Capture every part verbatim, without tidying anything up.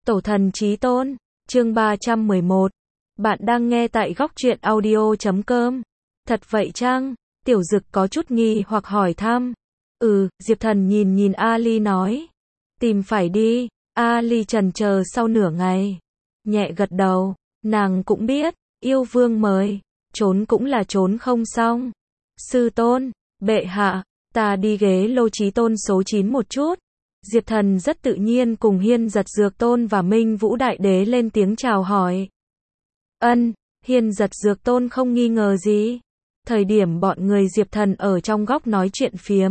Tổ thần chí tôn, chương ba trăm mười một. Bạn đang nghe tại góc truyện audio chấm com. Thật vậy chăng? Tiểu Dực có chút nghi hoặc hỏi thăm. Ừ, Diệp Thần nhìn nhìn Ali nói. Tìm phải đi. Ali chần chờ sau nửa ngày. Nhẹ gật đầu, nàng cũng biết, yêu vương mời, trốn cũng là trốn không xong. Sư tôn, bệ hạ, ta đi ghế lô chí tôn số chín một chút. Diệp Thần rất tự nhiên cùng Hiên Giật Dược Tôn và Minh Vũ Đại Đế lên tiếng chào hỏi. Ân, Hiên Giật Dược Tôn không nghi ngờ gì. Thời điểm bọn người Diệp Thần ở trong góc nói chuyện phiếm,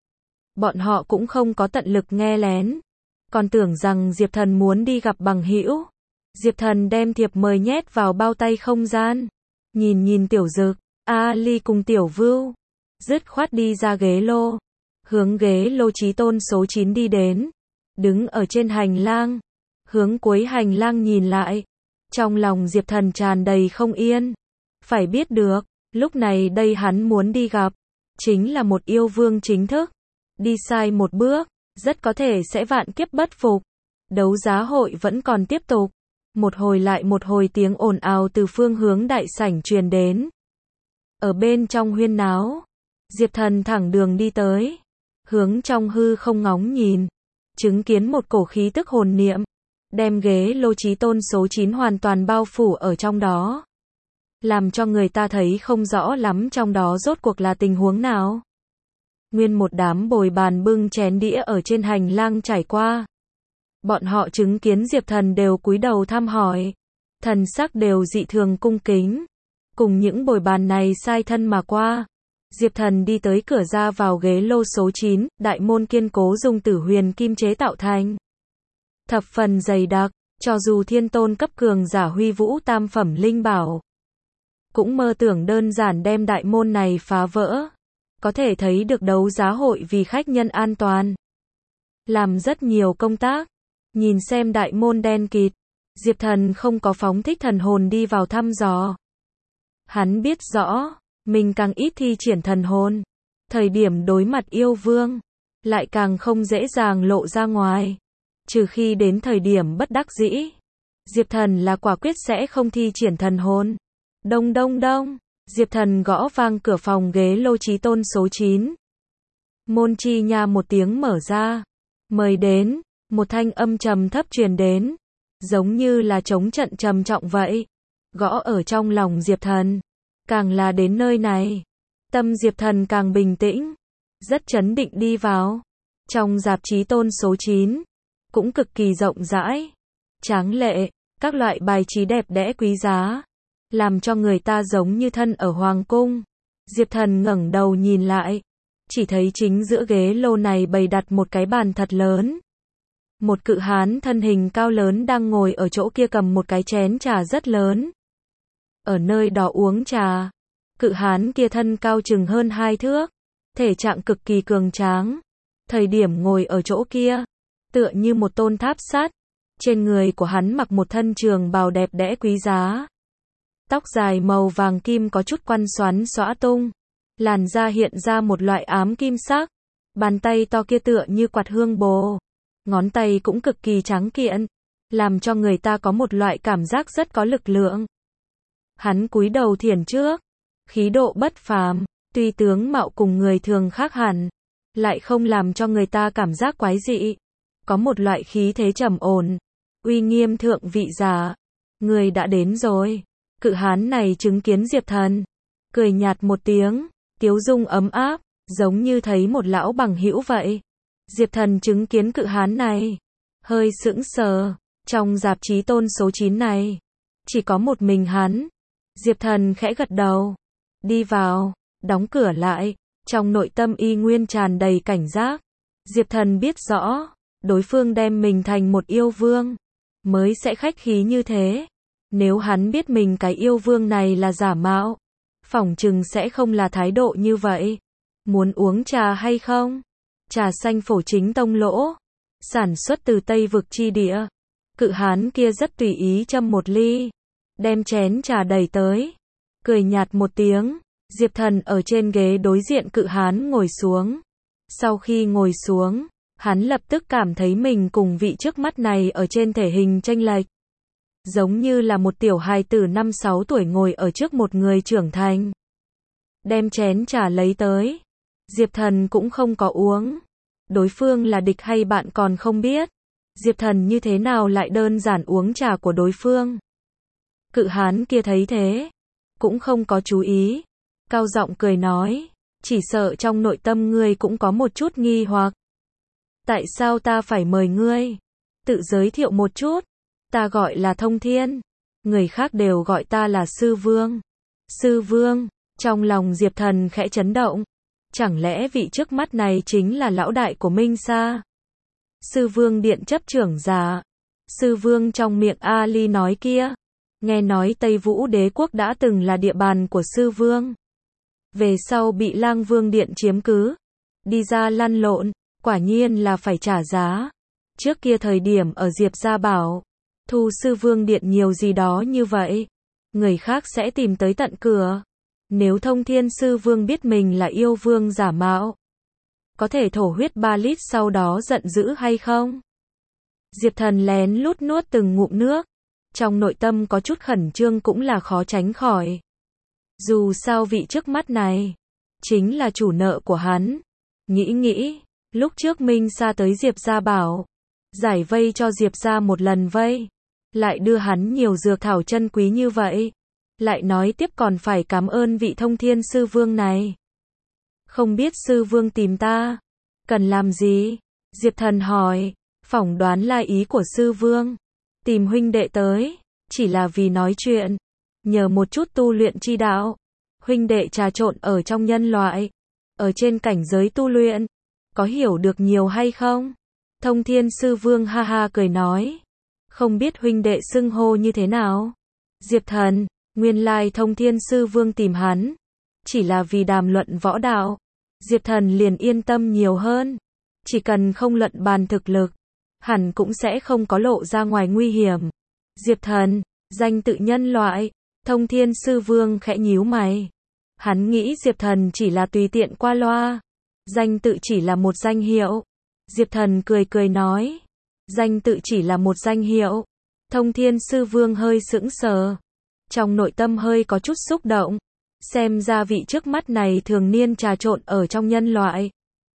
bọn họ cũng không có tận lực nghe lén, còn tưởng rằng Diệp Thần muốn đi gặp bằng hữu. Diệp Thần đem thiệp mời nhét vào bao tay không gian, nhìn nhìn Tiểu Dực, Ali cùng Tiểu Vưu, dứt khoát đi ra ghế lô, hướng ghế lô chí tôn số chín đi đến, đứng ở trên hành lang, hướng cuối hành lang nhìn lại, trong lòng Diệp Thần tràn đầy không yên. Phải biết được, lúc này đây hắn muốn đi gặp, chính là một yêu vương chính thức. Đi sai một bước, rất có thể sẽ vạn kiếp bất phục. Đấu giá hội vẫn còn tiếp tục. Một hồi lại một hồi tiếng ồn ào từ phương hướng đại sảnh truyền đến. Ở bên trong huyên náo, Diệp Thần thẳng đường đi tới, hướng trong hư không ngóng nhìn, chứng kiến một cổ khí tức hồn niệm, đem ghế lô chí tôn số chín hoàn toàn bao phủ ở trong đó, làm cho người ta thấy không rõ lắm trong đó rốt cuộc là tình huống nào. Nguyên một đám bồi bàn bưng chén đĩa ở trên hành lang trải qua. Bọn họ chứng kiến Diệp Thần đều cúi đầu thăm hỏi, thần sắc đều dị thường cung kính, cùng những bồi bàn này sai thân mà qua. Diệp Thần đi tới cửa ra vào ghế lô số chín, đại môn kiên cố dùng tử huyền kim chế tạo thành, thập phần dày đặc, cho dù thiên tôn cấp cường giả huy vũ tam phẩm linh bảo, cũng mơ tưởng đơn giản đem đại môn này phá vỡ. Có thể thấy được đấu giá hội vì khách nhân an toàn, làm rất nhiều công tác. Nhìn xem đại môn đen kịt, Diệp Thần không có phóng thích thần hồn đi vào thăm dò. Hắn biết rõ, mình càng ít thi triển thần hồn, thời điểm đối mặt yêu vương, lại càng không dễ dàng lộ ra ngoài. Trừ khi đến thời điểm bất đắc dĩ, Diệp Thần là quả quyết sẽ không thi triển thần hồn. Đông đông đông, Diệp Thần gõ vang cửa phòng ghế lô chí tôn số chín. Môn chi nha một tiếng mở ra. Mời đến, một thanh âm trầm thấp truyền đến, giống như là trống trận trầm trọng vậy. Gõ ở trong lòng Diệp Thần. Càng là đến nơi này, tâm Diệp Thần càng bình tĩnh, rất trấn định đi vào. Trong dạp chí tôn số chín, cũng cực kỳ rộng rãi, tráng lệ, các loại bài trí đẹp đẽ quý giá, làm cho người ta giống như thân ở hoàng cung. Diệp Thần ngẩng đầu nhìn lại, chỉ thấy chính giữa ghế lô này bày đặt một cái bàn thật lớn. Một cự hán thân hình cao lớn đang ngồi ở chỗ kia cầm một cái chén trà rất lớn, ở nơi đó uống trà. Cự hán kia thân cao chừng hơn hai thước, thể trạng cực kỳ cường tráng. Thời điểm ngồi ở chỗ kia, tựa như một tôn tháp sắt. Trên người của hắn mặc một thân trường bào đẹp đẽ quý giá. Tóc dài màu vàng kim có chút quăn xoắn xõa tung, làn da hiện ra một loại ám kim sắc. Bàn tay to kia tựa như quạt hương bồ, ngón tay cũng cực kỳ trắng kiện, làm cho người ta có một loại cảm giác rất có lực lượng. Hắn cúi đầu thiền trước, khí độ bất phàm, tuy tướng mạo cùng người thường khác hẳn, lại không làm cho người ta cảm giác quái dị, có một loại khí thế trầm ổn, uy nghiêm thượng vị giả. Người đã đến rồi. Cự hán này chứng kiến Diệp Thần, cười nhạt một tiếng, tiếu dung ấm áp, giống như thấy một lão bằng hữu vậy. Diệp Thần chứng kiến cự hán này, hơi sững sờ. Trong dạp chí tôn số chín này, chỉ có một mình hắn. Diệp Thần khẽ gật đầu, đi vào, đóng cửa lại, trong nội tâm y nguyên tràn đầy cảnh giác. Diệp Thần biết rõ, đối phương đem mình thành một yêu vương, mới sẽ khách khí như thế. Nếu hắn biết mình cái yêu vương này là giả mạo, phỏng chừng sẽ không là thái độ như vậy. Muốn uống trà hay không? Trà xanh phổ chính tông lỗ, sản xuất từ Tây vực chi địa. Cự hán kia rất tùy ý châm một ly, đem chén trà đẩy tới, cười nhạt một tiếng. Diệp Thần ở trên ghế đối diện cự hán ngồi xuống. Sau khi ngồi xuống, Hắn lập tức cảm thấy mình cùng vị trước mắt này ở trên thể hình chênh lệch. Giống như là một tiểu hài tử năm sáu tuổi ngồi ở trước một người trưởng thành. Đem chén trà lấy tới. Diệp Thần cũng không có uống. Đối phương là địch hay bạn còn không biết. Diệp Thần như thế nào lại đơn giản uống trà của đối phương. Cự hán kia thấy thế. Cũng không có chú ý. Cao giọng cười nói. Chỉ sợ trong nội tâm ngươi cũng có một chút nghi hoặc. Tại sao ta phải mời ngươi? Tự giới thiệu một chút. Ta gọi là Thông Thiên. Người khác đều gọi ta là Sư Vương. Sư Vương. Trong lòng Diệp Thần khẽ chấn động. Chẳng lẽ vị trước mắt này chính là lão đại của Minh Sa? Sư Vương điện chấp trưởng giả. Sư Vương trong miệng Ali nói kia. Nghe nói Tây Vũ đế quốc đã từng là địa bàn của Sư Vương. Về sau bị Lang Vương điện chiếm cứ. Đi ra lăn lộn. Quả nhiên là phải trả giá. Trước kia thời điểm ở Diệp Gia Bảo. Thu Sư Vương điện nhiều gì đó như vậy. Người khác sẽ tìm tới tận cửa. Nếu Thông Thiên Sư Vương biết mình là yêu vương giả mạo. Có thể thổ huyết ba lít sau đó giận dữ hay không? Diệp Thần lén lút nuốt từng ngụm nước. Trong nội tâm có chút khẩn trương cũng là khó tránh khỏi. Dù sao vị trước mắt này. Chính là chủ nợ của hắn. Nghĩ nghĩ. Lúc trước Minh Sa tới Diệp Gia Bảo. Giải vây cho Diệp Gia một lần vây. Lại đưa hắn nhiều dược thảo chân quý như vậy. Lại nói tiếp còn phải cảm ơn vị Thông Thiên Sư Vương này. Không biết Sư Vương tìm ta. Cần làm gì? Diệp Thần hỏi. Phỏng đoán là ý của Sư Vương. Tìm huynh đệ tới. Chỉ là vì nói chuyện. Nhờ một chút tu luyện chi đạo. Huynh đệ trà trộn ở trong nhân loại. Ở trên cảnh giới tu luyện. Có hiểu được nhiều hay không? Thông Thiên Sư Vương ha ha cười nói. Không biết huynh đệ xưng hô như thế nào? Diệp Thần. Nguyên lai Thông Thiên Sư Vương tìm hắn. Chỉ là vì đàm luận võ đạo. Diệp Thần liền yên tâm nhiều hơn. Chỉ cần không luận bàn thực lực. Hẳn cũng sẽ không có lộ ra ngoài nguy hiểm. Diệp Thần. Danh tự nhân loại. Thông Thiên Sư Vương khẽ nhíu mày. Hắn nghĩ Diệp Thần chỉ là tùy tiện qua loa. Danh tự chỉ là một danh hiệu. Diệp Thần cười cười nói. Danh tự chỉ là một danh hiệu. Thông Thiên Sư Vương hơi sững sờ. Trong nội tâm hơi có chút xúc động. Xem ra vị trước mắt này thường niên trà trộn ở trong nhân loại.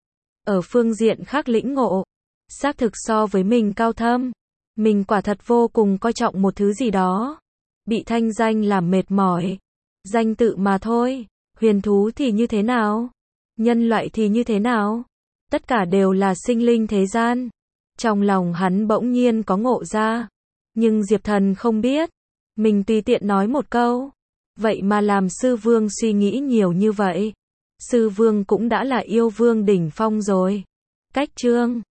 Ở phương diện khác lĩnh ngộ. Xác thực so với mình cao thâm. Mình quả thật vô cùng coi trọng một thứ gì đó. Bị thanh danh làm mệt mỏi. Danh tự mà thôi. Huyền thú thì như thế nào? Nhân loại thì như thế nào? Tất cả đều là sinh linh thế gian. Trong lòng hắn bỗng nhiên có ngộ ra. Nhưng Diệp Thần không biết. Mình tùy tiện nói một câu. Vậy mà làm Sư Vương suy nghĩ nhiều như vậy. Sư Vương cũng đã là yêu vương đỉnh phong rồi. Cách chương